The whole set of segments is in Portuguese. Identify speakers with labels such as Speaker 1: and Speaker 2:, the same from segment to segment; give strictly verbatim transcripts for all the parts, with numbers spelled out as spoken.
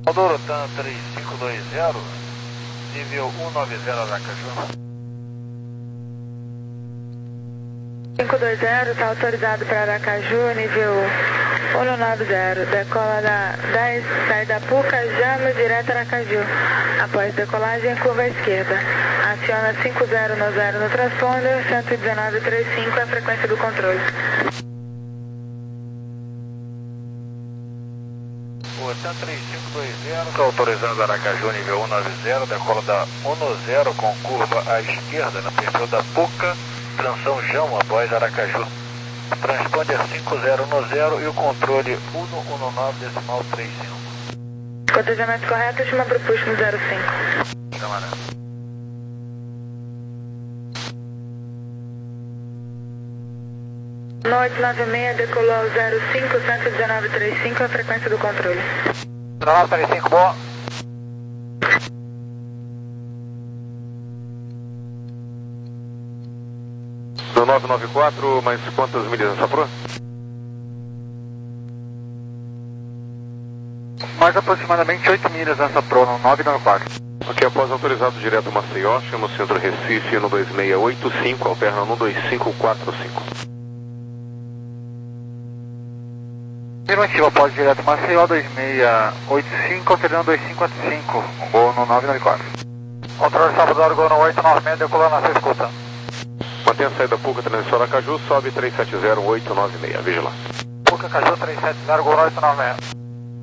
Speaker 1: Salvador, TAM três cinco dois zero, nível cento e noventa Aracaju.
Speaker 2: cinco dois zero, está autorizado para Aracaju, nível cento e noventa, decola da dez, sai da Puca, Jama, direto a Aracaju. Após decolagem, curva à esquerda. Aciona cinco zero no zero no transponder, cento e dezenove vírgula trinta e cinco é a frequência do controle.
Speaker 1: O TAM três cinco dois zero, está autorizado Aracaju, nível cento e noventa, decola da cento com curva à esquerda, no perfil da Puca, Tranção Jama, após Aracaju. Transponder cinco zero no zero e o controle cento e dezenove decimal trinta e cinco.
Speaker 2: Cotejamento correto, última para o push no zero cinco.
Speaker 1: Camarada.
Speaker 2: Noite nove seis, decolou ao zero cinco, cento e dezenove vírgula trinta e cinco, a frequência do controle.
Speaker 1: dezenove trinta e cinco, boa.
Speaker 3: Do nove nove quatro, mais quantas milhas nessa proa?
Speaker 1: Mais aproximadamente oito milhas nessa proa, no nove nove quatro.
Speaker 3: Ok, após autorizado direto Maceió, chama o centro Recife no dois seis oito cinco, alterna no dois cinco quatro cinco.
Speaker 1: Afirmativa, após direto Maceió, dois seis oito cinco, alternando dois cinco quatro cinco, gol no nove nove quatro. Controle Salvador, gol no oito nove seis, decolando na sua escuta.
Speaker 3: Mantém a saída Puca, transição Aracaju, sobe três sete zero oito nove seis, veja lá.
Speaker 1: Puca, Caju, três sete zero, gol no oito nove seis.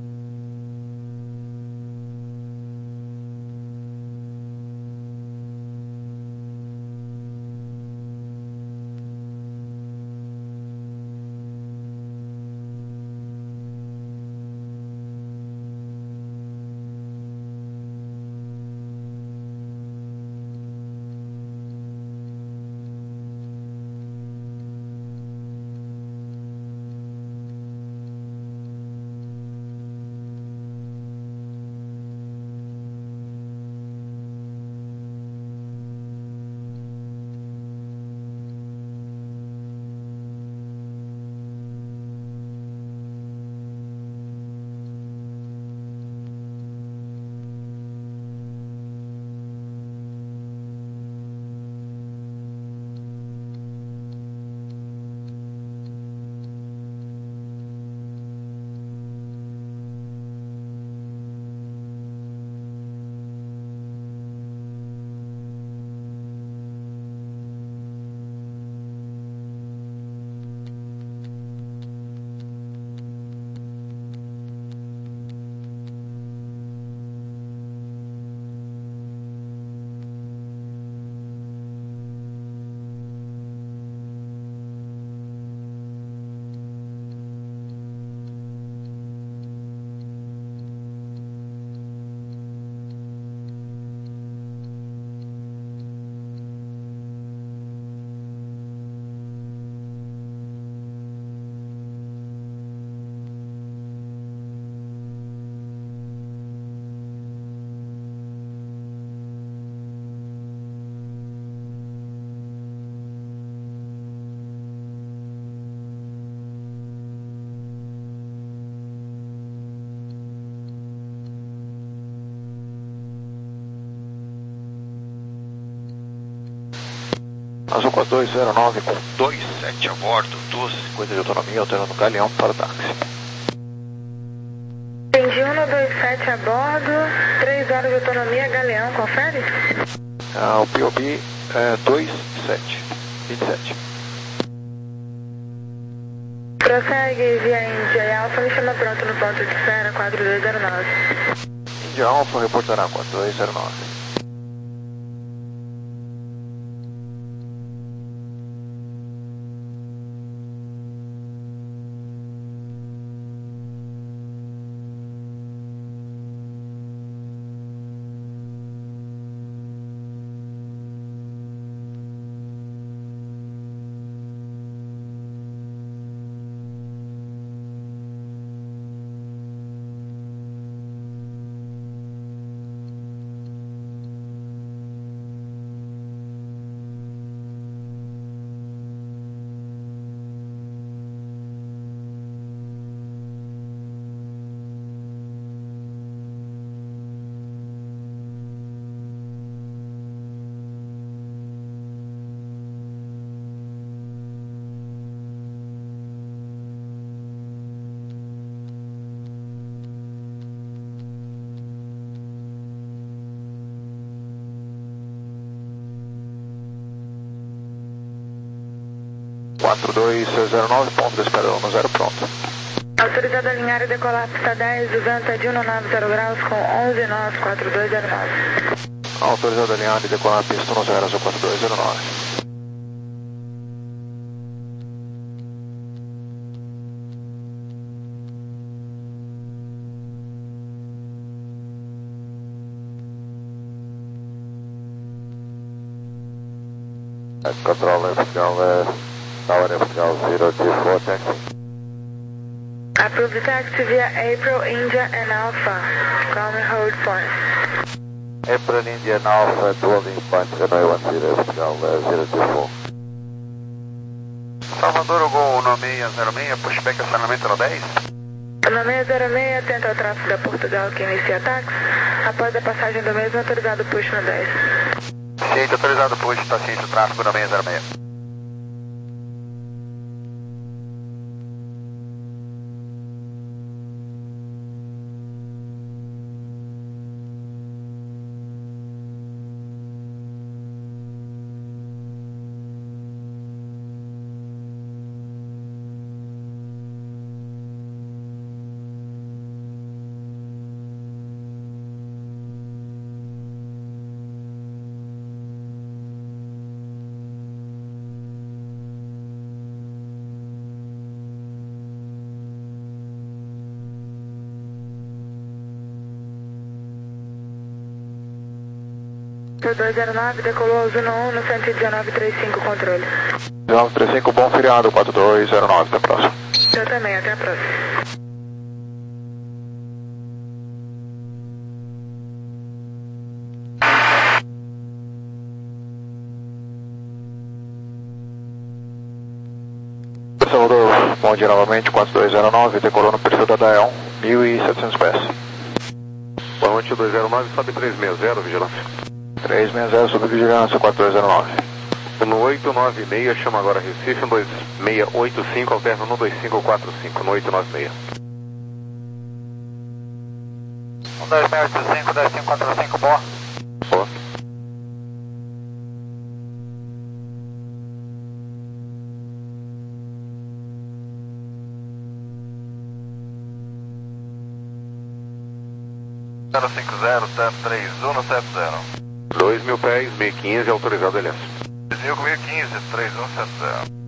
Speaker 3: Azul quatro dois zero nove com dois sete a bordo, duas e cinquenta de autonomia, alternando Galeão para o táxi.
Speaker 2: Entendi, um dois sete a bordo, três horas de autonomia, Galeão, confere?
Speaker 3: Ah, o P O B é dois sete, vinte e sete.
Speaker 2: Prossegue via Índia Alfa, me chama pronto no ponto de espera, quatro dois zero nove.
Speaker 3: Índia Alfa reportará quatro dois zero nove. quatro dois zero nove, ponto de espera um zero, pronto.
Speaker 2: Autorizado a alinhar e decolar pista dez, Vanta de cento e noventa graus com onze nós, quatro dois zero nove.
Speaker 3: Autorizado a alinhar e decolar pista um zero, quatro dois zero nove.
Speaker 4: Control Portugal, Tower Portugal zero two four, taxi.
Speaker 2: Approve the taxi via April, India and Alpha. Calm and hold point.
Speaker 4: April, India and Alpha, holding point runway one zero, Portugal zero two four.
Speaker 3: Salvador, Gol nove seis zero seis, pushback acionamento no dez.
Speaker 2: nove seis zero seis, atenta ao tráfego da Portugal que inicia ataques. Após a passagem do mesmo, autorizado push no dez.
Speaker 3: Ciente, autorizado push, está ciente o tráfego nove seis zero seis.
Speaker 2: dois zero nove, decolou ao Zuno um no cento e dezenove trinta e cinco, controle.
Speaker 3: dezenove trinta e cinco, bom feriado, quatro dois zero nove, até a próxima.
Speaker 2: Eu também, até a próxima.
Speaker 3: Salvador, bom dia novamente, quatro dois zero nove, decolou no perfil da Dael, mil e setecentos pés. Boa noite, dois zero nove, sobe três seis zero, vigilância. três seis zero, sob vigilância, quatro dois zero nove. No oito nove seis, chama agora Recife, um dois seis oito cinco, alterna no dois cinco quatro cinco, no oito nove seis.
Speaker 1: um dois seis oito cinco, dois cinco quatro cinco, boa.
Speaker 3: Boa.
Speaker 1: zero cinco zero, sete três um sete zero.
Speaker 3: dois mil pés, mil e quinze, autorizado Elias.
Speaker 1: dois mil e quinze, três um sete zero.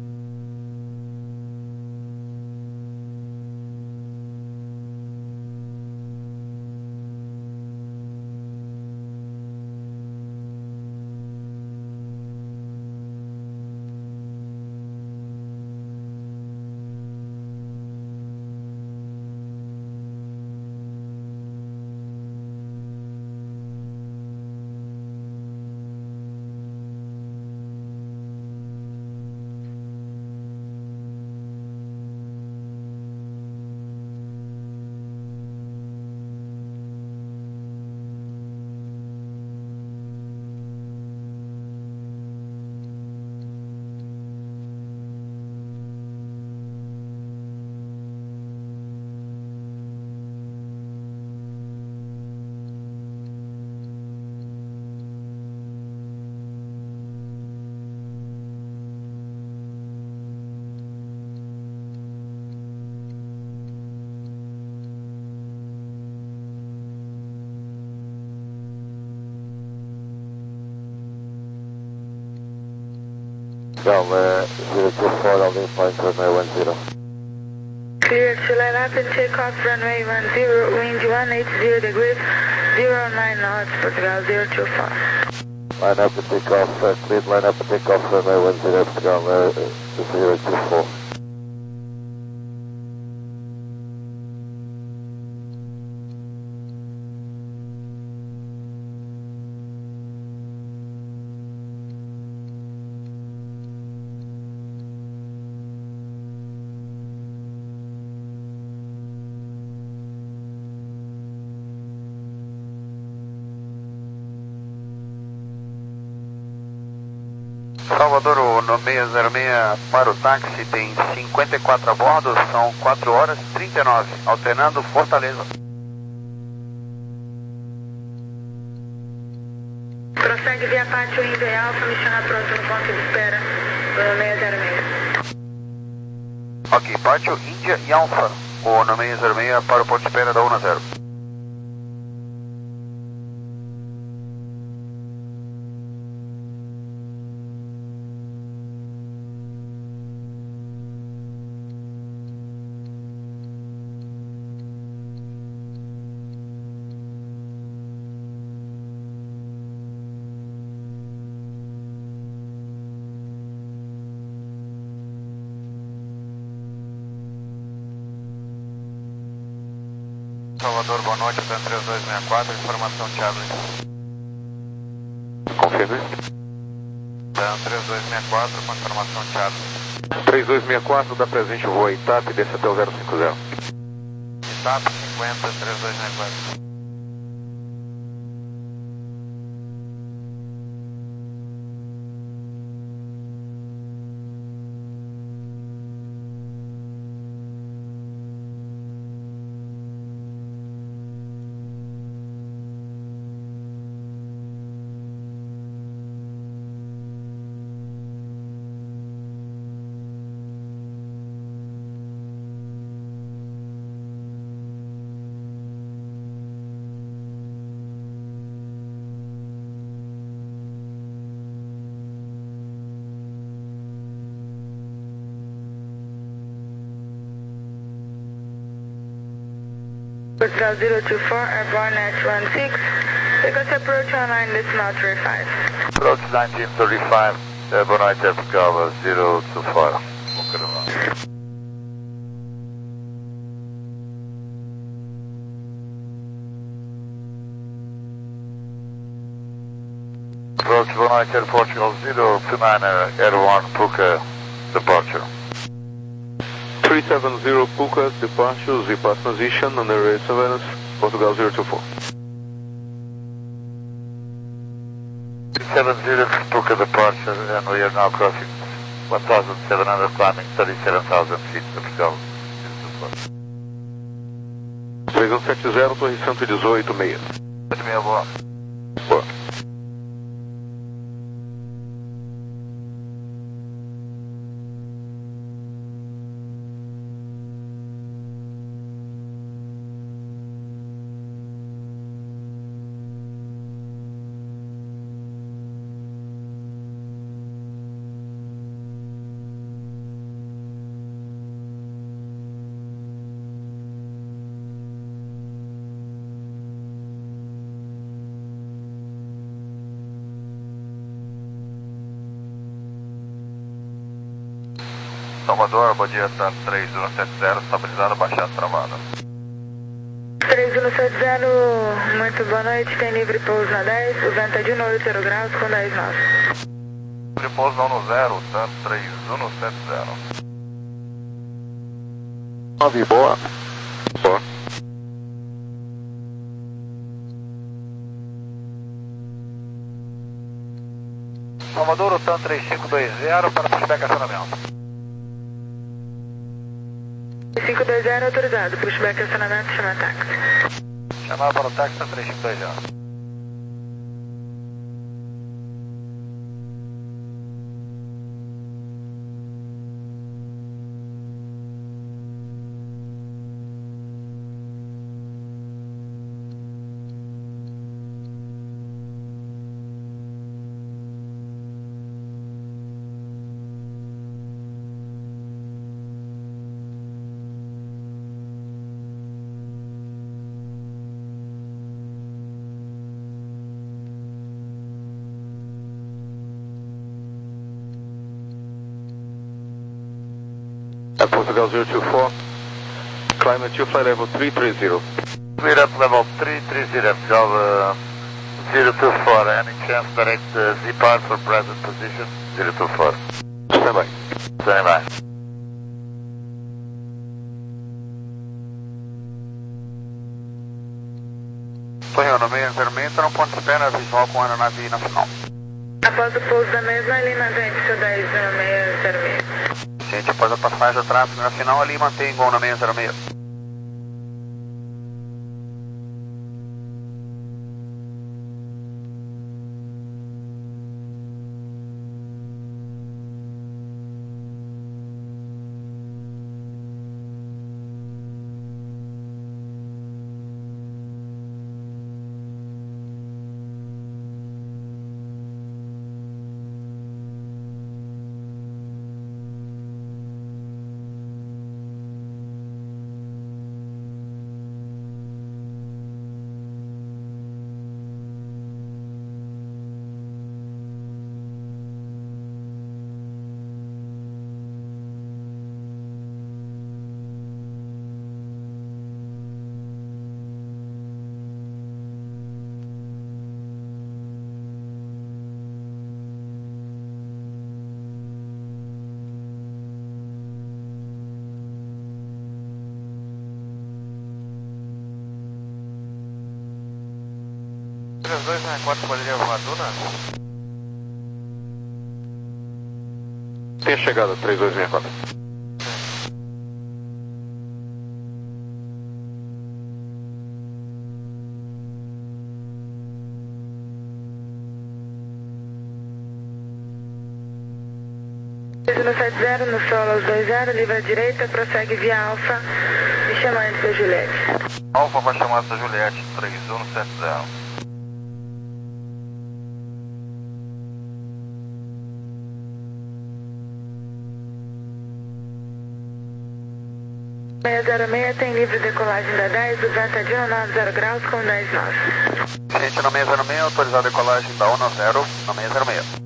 Speaker 4: Portugal zero two four, holding point runway one zero.
Speaker 2: Clear to line up and take off runway one zero, wind one eight zero degrees, zero nine knots, Portugal zero two four.
Speaker 4: Line up and take off, uh, clear, line up and take off runway one zero, Portugal uh, zero two four.
Speaker 1: Salvador, o nove seis zero seis para o táxi, tem cinquenta e quatro a bordo, são quatro horas e trinta e nove, alternando Fortaleza.
Speaker 2: Prossegue via pátio India e Alfa, me chama pronto no ponto de espera do nove seis zero seis.
Speaker 3: Ok, parte o Índia e Alfa, o nome zero seis para o ponto de espera da um a zero. Salvador, boa noite, TAM três dois seis quatro, informação Charlie. Confirme. TAM três dois seis quatro, com informação Charlie. três dois seis quatro, dá presente o voo I T A P, desce até o zero cinco zero. I T A P cinquenta, três dois seis quatro.
Speaker 2: Portugal zero two four, airborne H one six, because approach online decimal three five.
Speaker 1: Approach nineteen thirty-five, airborne Portugal zero two four. Approach United Portugal zero two nine, Air one Puka, departure.
Speaker 3: three seven zero Puka, departure, Z pass transition, on the radio surveillance, Portugal zero two four.
Speaker 1: three seven zero Puka departure, and we are now crossing one thousand seven hundred, climbing thirty-seven thousand feet, Portugal zero two four.
Speaker 3: três um sete zero, torre cento e dezoito, meia.
Speaker 1: Meia boa.
Speaker 3: Boa.
Speaker 1: Salvador, bom dia, TAM três um sete zero, estabilizado, baixado, travado.
Speaker 2: três um sete zero, muito boa noite, tem livre pouso na dez, o vento é de oito graus com dez nós.
Speaker 1: Livre pouso na um zero, TAM três um sete zero.
Speaker 3: nove, boa. Boa.
Speaker 1: Salvador, o TAM três cinco dois zero para pushback acionamento.
Speaker 2: cinco dois zero autorizado, pushback acionamento, chama táxi.
Speaker 1: Chamar para o táxi TAM três cinco dois zero.
Speaker 3: At Portugal zero two four, climb at two flight level three three zero.
Speaker 1: Clear up level three three zero, Portugal uh, zero two four, any chance direct uh, Z-Part for present position, zero two four.
Speaker 3: Stand by.
Speaker 1: Stand by.
Speaker 3: Torre no meio intermenta, no ponto de espera visual com a aeronave nacional.
Speaker 2: Após o pouso da mesma, ali mantém pista dez zero seis zero seis.
Speaker 3: Gente, após a passagem do tráfego nacional, ali mantém igual na seis zero seis.
Speaker 1: três dois seis quatro poderia voar Duna?
Speaker 3: Tem a chegada, três dois seis quatro.
Speaker 2: No sete zero, no solo aos dois zero, livre à direita, prossegue via Alfa, me chama antes da Juliette.
Speaker 1: Alfa vai chamar essa Juliette, três um sete zero.
Speaker 2: seis zero seis tem livre decolagem da dez, o vento é de noventa graus com dez nós.
Speaker 1: Gente, no seis zero seis, autorizado a decolagem da um zero no seis zero seis.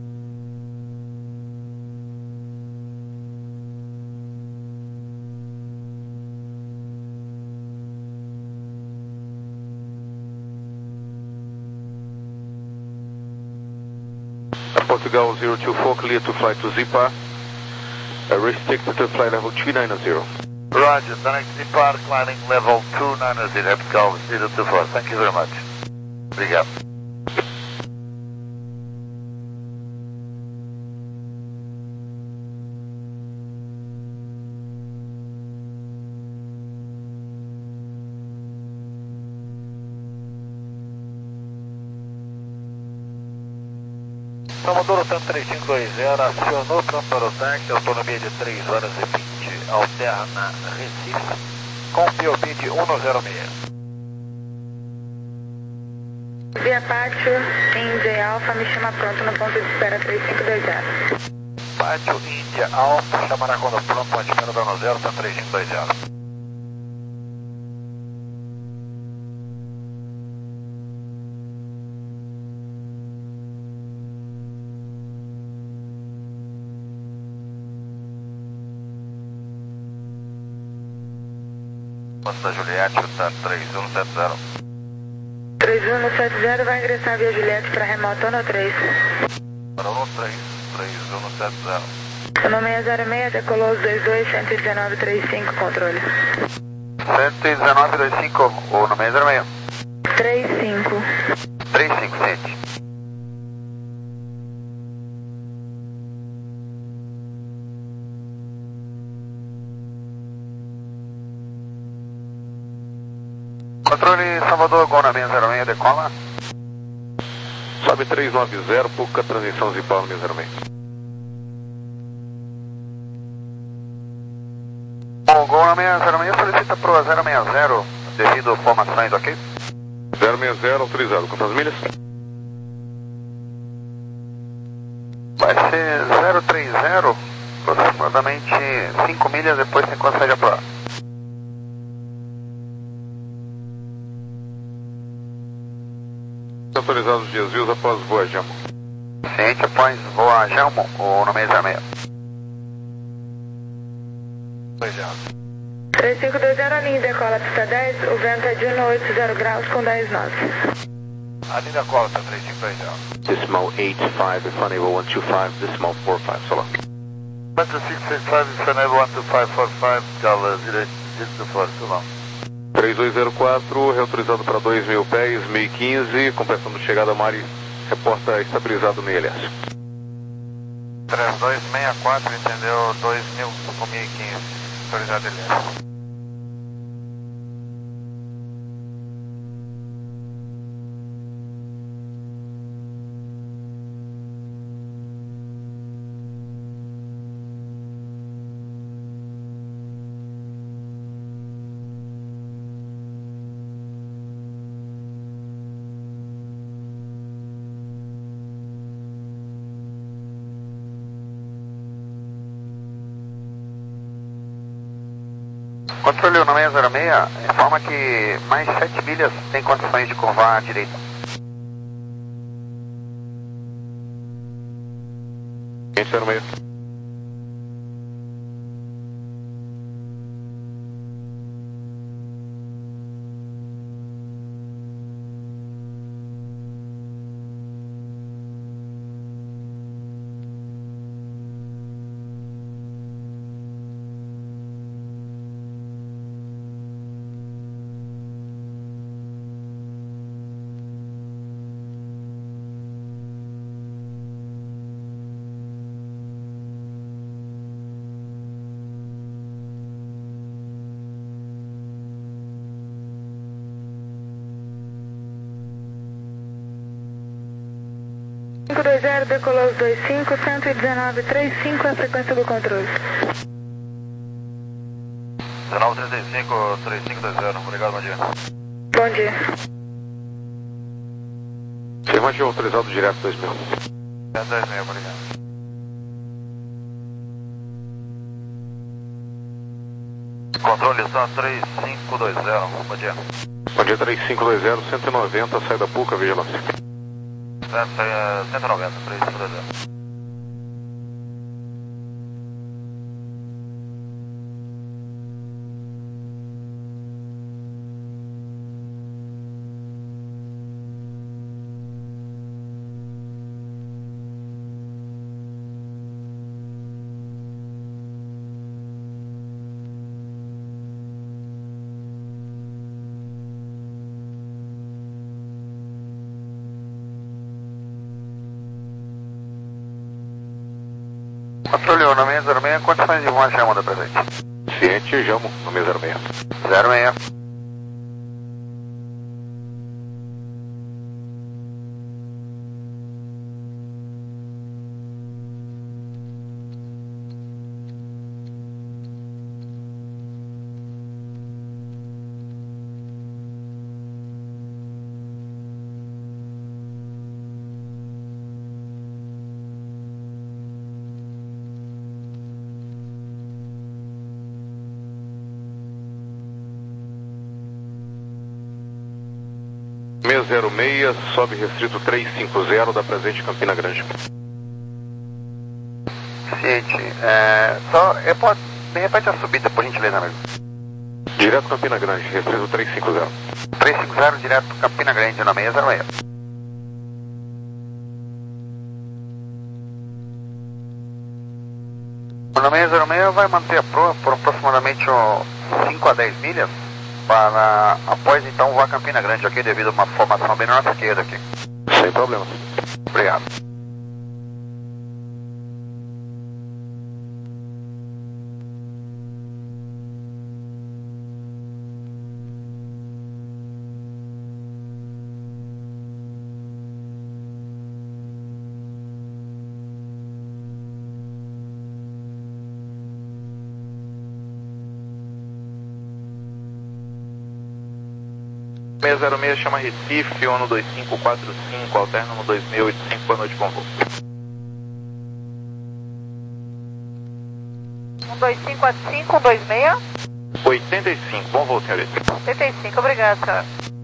Speaker 3: Portugal zero two four, clear to fly to Zipar. Uh, restricted to flight level two nine zero.
Speaker 1: Roger, the next depart climbing level two nine zero, Portugal zero two four. Thank you very much. Obrigado. Commodore Tanto três cinco dois zero, acionou pronto para o tanque, autonomia de três horas e vinte, alterna Recife, com P O B de um zero seis.
Speaker 2: Via Pátio, Índia Alfa, me chama pronto no ponto de espera três cinco dois zero.
Speaker 1: Pátio, Índia Alfa, chamará quando pronto, ponto de espera da um zero, Tanto três cinco dois zero. Da Juliette, Tanto três um sete zero.
Speaker 2: três um sete zero vai ingressar via Juliette para remoto ONO três.
Speaker 1: Para ONO três, três um sete zero.
Speaker 2: ONO seis zero seis, decolou os dois dois, cento e dezenove trinta e cinco, controle.
Speaker 1: cento e dezenove trinta e cinco, ONO seis zero seis.
Speaker 2: trinta e cinco.
Speaker 1: trinta e cinco, sente. Controle Salvador, Gol na seis zero seis, decola.
Speaker 3: Sobe três nove zero, pouca transição Zipar no seis zero seis.
Speaker 1: O Gol na seis zero seis solicita para o zero seis zero, devido a formações, ok?
Speaker 3: zero seis zero, autorizado. Quantas milhas?
Speaker 1: Vai ser zero três zero, aproximadamente cinco milhas, depois você consegue apurar.
Speaker 3: Autorizados os desvios após voo a Jamo.
Speaker 1: Ciente após voo a Jamo, ou no seis zero seis.
Speaker 2: três cinco dois zero, a linha decola pista dez, o vento é de oitenta graus com dez nós.
Speaker 1: A linha decola está três cinco dois zero.
Speaker 3: Decimal eight five, if unable one two five, decimal four five, so long.
Speaker 1: Quanto six eight five, if unable one two five four five, Gala zero two four, so long.
Speaker 3: três dois zero quatro, reautorizado para dois mil pés, mil e quinze, compressão de chegada Mari, reporta estabilizado no I L S.
Speaker 1: três dois seis quatro, entendeu, dois mil com mil e quinze, autorizado I L S. Controle no seis zero seis, informa que mais sete milhas tem condições de curvar à direita.
Speaker 3: seis zero seis.
Speaker 2: cinco dois zero, decolou os dois cinco, cento e dezenove, trinta e cinco, a frequência do controle.
Speaker 1: dezenove, trinta e cinco, três cinco dois zero, obrigado, bom dia.
Speaker 2: Bom dia.
Speaker 3: Afirmativo autorizado direto dois mil.
Speaker 1: É dois mil, obrigado. Controle está três cinco dois zero, bom dia.
Speaker 3: Bom dia, três cinco dois zero, cento e noventa, saída Puca, vigilância.
Speaker 1: cento e noventa, três cinco dois zero.
Speaker 3: Controle no meia zero seis, condições de voz chamada presente. Ciente, Jamo, no meia zero seis. zero seis. seis zero seis, sobe restrito três cinco zero da presente Campina Grande.
Speaker 5: Ciente, é, só, eu posso, me repete a subida, por gentileza, amigo.
Speaker 3: Direto Campina Grande, restrito três cinco zero.
Speaker 5: três cinco zero, direto Campina Grande, na seis zero seis. Na seis zero seis vai manter a proa por aproximadamente cinco a dez milhas, para após então voar Campina Grande, ok? Devido a uma formação bem na nossa esquerda aqui.
Speaker 3: Sem problemas.
Speaker 5: Obrigado.
Speaker 6: seis zero seis chama Recife, ONU dois cinco quatro cinco, alterna no dois mil e oitenta e cinco, boa noite, bom voo.
Speaker 2: um dois cinco quatro cinco, um dois seis.
Speaker 6: oitenta e cinco, bom voo, senhorita.
Speaker 2: oitenta e cinco, obrigado, senhor.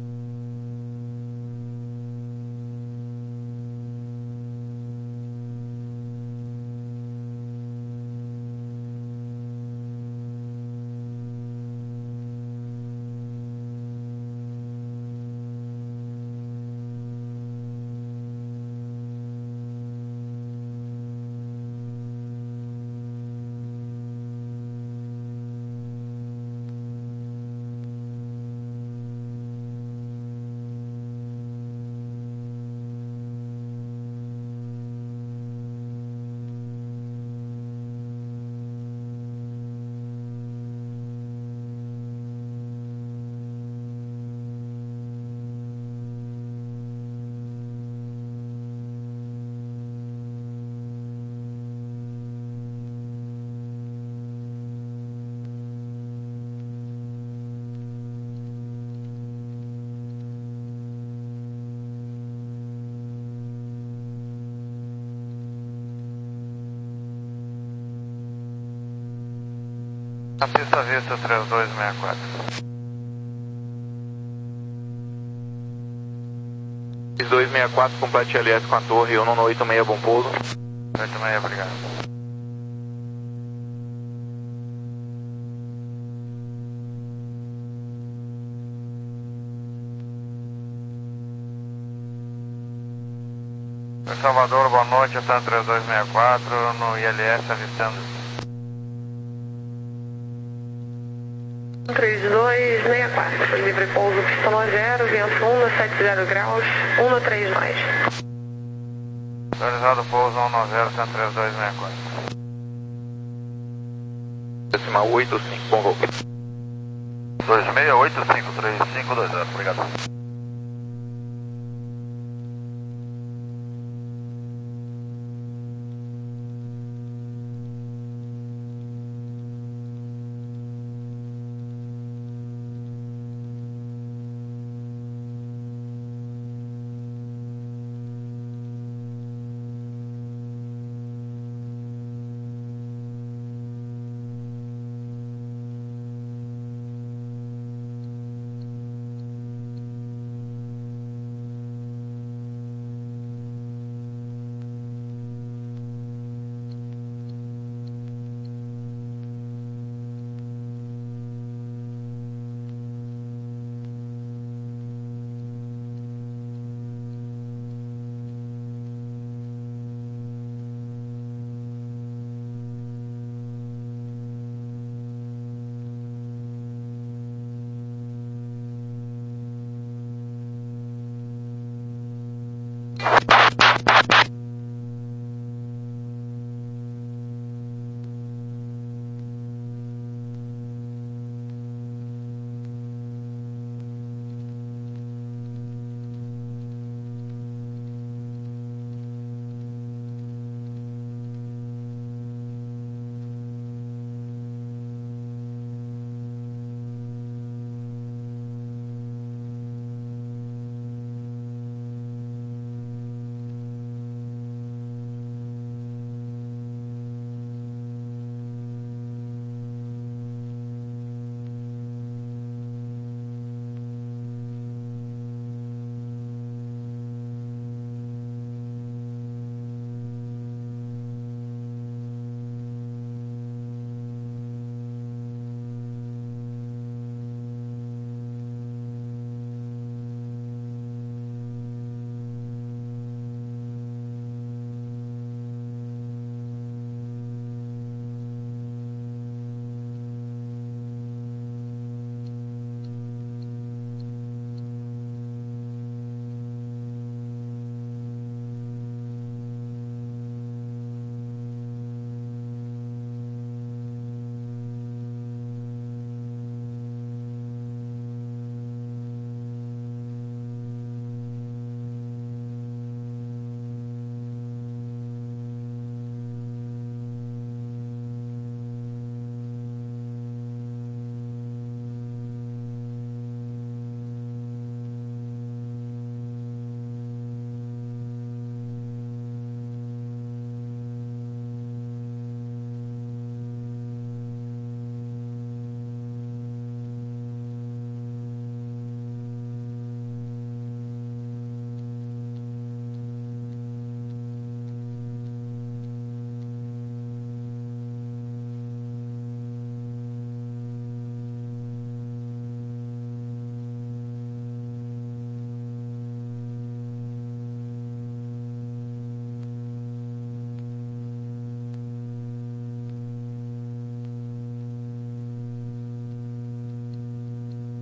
Speaker 1: Na pista Vista três dois seis quatro.
Speaker 6: três dois seis quatro, complete L S com a torre, ONU no oitenta e seis, bom pouso.
Speaker 1: oitenta e seis, obrigado. Em Salvador, boa noite, está três dois seis quatro, no I L S avistando.
Speaker 2: três dois seis quatro, livre pouso, pistão zero, vento um, sete zero graus, um três mais.
Speaker 1: Autorizado pouso um nove zero, três dois seis quatro.
Speaker 6: Decimal oito cinco, bom voo.
Speaker 1: dois seis oito cinco três cinco dois zero, obrigado.